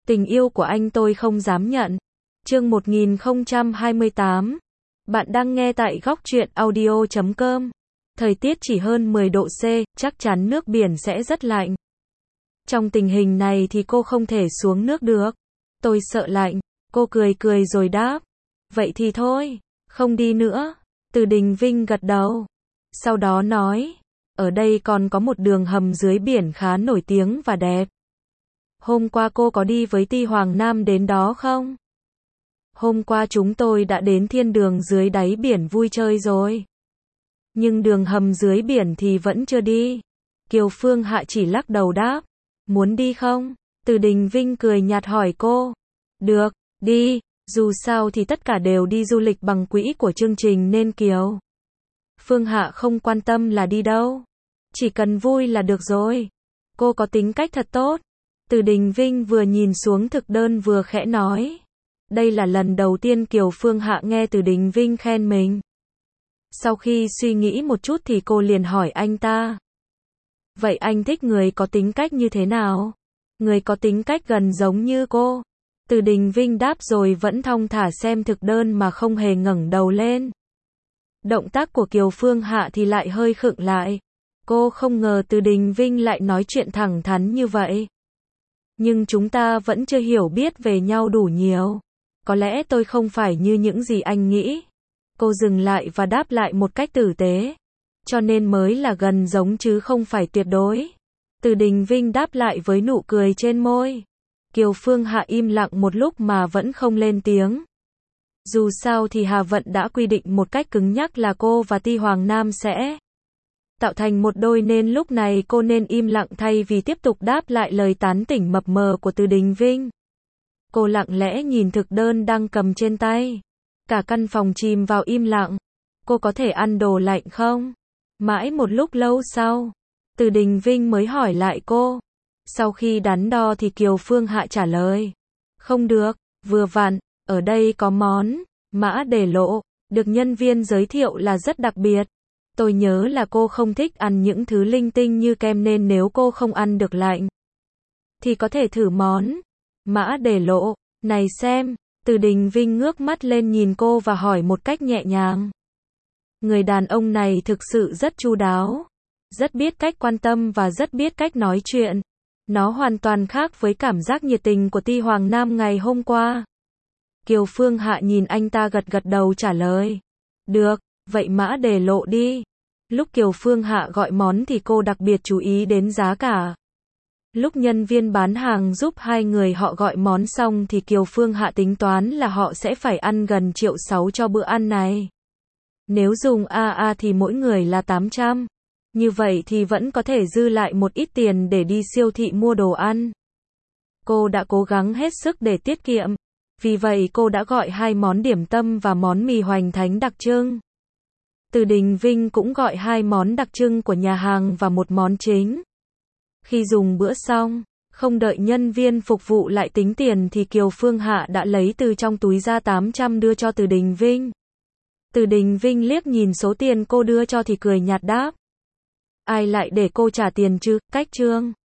Tình yêu của anh tôi không dám nhận. Chương 1028. Bạn đang nghe tại góc truyện audio.com. Thời tiết chỉ hơn 10 độ C, chắc chắn nước biển sẽ rất lạnh. Trong tình hình này thì cô không thể xuống nước được. Tôi sợ lạnh. Cô cười cười rồi đáp. Vậy thì thôi, không đi nữa. Từ Đình Vinh gật đầu. Sau đó nói, ở đây còn có một đường hầm dưới biển khá nổi tiếng và đẹp. Hôm qua cô có đi với Ti Hoàng Nam đến đó không? Hôm qua chúng tôi đã đến thiên đường dưới đáy biển vui chơi rồi. Nhưng đường hầm dưới biển thì vẫn chưa đi. Kiều Phương Hạ chỉ lắc đầu đáp. Muốn đi không? Từ Đình Vinh cười nhạt hỏi cô. Được, đi, dù sao thì tất cả đều đi du lịch bằng quỹ của chương trình nên Kiều Phương Hạ không quan tâm là đi đâu. Chỉ cần vui là được rồi. Cô có tính cách thật tốt. Từ Đình Vinh vừa nhìn xuống thực đơn vừa khẽ nói. Đây là lần đầu tiên Kiều Phương Hạ nghe Từ Đình Vinh khen mình. Sau khi suy nghĩ một chút thì cô liền hỏi anh ta. Vậy anh thích người có tính cách như thế nào? Người có tính cách gần giống như cô. Từ Đình Vinh đáp rồi vẫn thong thả xem thực đơn mà không hề ngẩng đầu lên. Động tác của Kiều Phương Hạ thì lại hơi khựng lại. Cô không ngờ Từ Đình Vinh lại nói chuyện thẳng thắn như vậy. Nhưng chúng ta vẫn chưa hiểu biết về nhau đủ nhiều. Có lẽ tôi không phải như những gì anh nghĩ. Cô dừng lại và đáp lại một cách tử tế. Cho nên mới là gần giống chứ không phải tuyệt đối. Từ Đình Vinh đáp lại với nụ cười trên môi. Kiều Phương Hạ im lặng một lúc mà vẫn không lên tiếng. Dù sao thì Hà Vận đã quy định một cách cứng nhắc là cô và Ti Hoàng Nam sẽ tạo thành một đôi nên lúc này cô nên im lặng thay vì tiếp tục đáp lại lời tán tỉnh mập mờ của Từ Đình Vinh. Cô lặng lẽ nhìn thực đơn đang cầm trên tay. Cả căn phòng chìm vào im lặng. Cô có thể ăn đồ lạnh không? Mãi một lúc lâu sau, Từ Đình Vinh mới hỏi lại cô. Sau khi đắn đo thì Kiều Phương Hạ trả lời. Không được, vừa vặn, ở đây có món mã để lộ, được nhân viên giới thiệu là rất đặc biệt. Tôi nhớ là cô không thích ăn những thứ linh tinh như kem nên nếu cô không ăn được lạnh thì có thể thử món mã để lộ này xem. Từ Đình Vinh ngước mắt lên nhìn cô và hỏi một cách nhẹ nhàng. Người đàn ông này thực sự rất chu đáo, rất biết cách quan tâm và rất biết cách nói chuyện. Nó hoàn toàn khác với cảm giác nhiệt tình của Ti Hoàng Nam ngày hôm qua. Kiều Phương Hạ nhìn anh ta gật gật đầu trả lời. Được, vậy mã để lộ đi. Lúc Kiều Phương Hạ gọi món thì cô đặc biệt chú ý đến giá cả. Lúc nhân viên bán hàng giúp hai người họ gọi món xong thì Kiều Phương Hạ tính toán là họ sẽ phải ăn gần 1,6 triệu cho bữa ăn này. Nếu dùng AA thì mỗi người là 800. Như vậy thì vẫn có thể dư lại một ít tiền để đi siêu thị mua đồ ăn. Cô đã cố gắng hết sức để tiết kiệm. Vì vậy cô đã gọi 2 món điểm tâm và món mì hoành thánh đặc trưng. Từ Đình Vinh cũng gọi 2 món đặc trưng của nhà hàng và một món chính. Khi dùng bữa xong, không đợi nhân viên phục vụ lại tính tiền thì Kiều Phương Hạ đã lấy từ trong túi ra 800 đưa cho Từ Đình Vinh. Từ Đình Vinh liếc nhìn số tiền cô đưa cho thì cười nhạt đáp. Ai lại để cô trả tiền chứ, cách trương.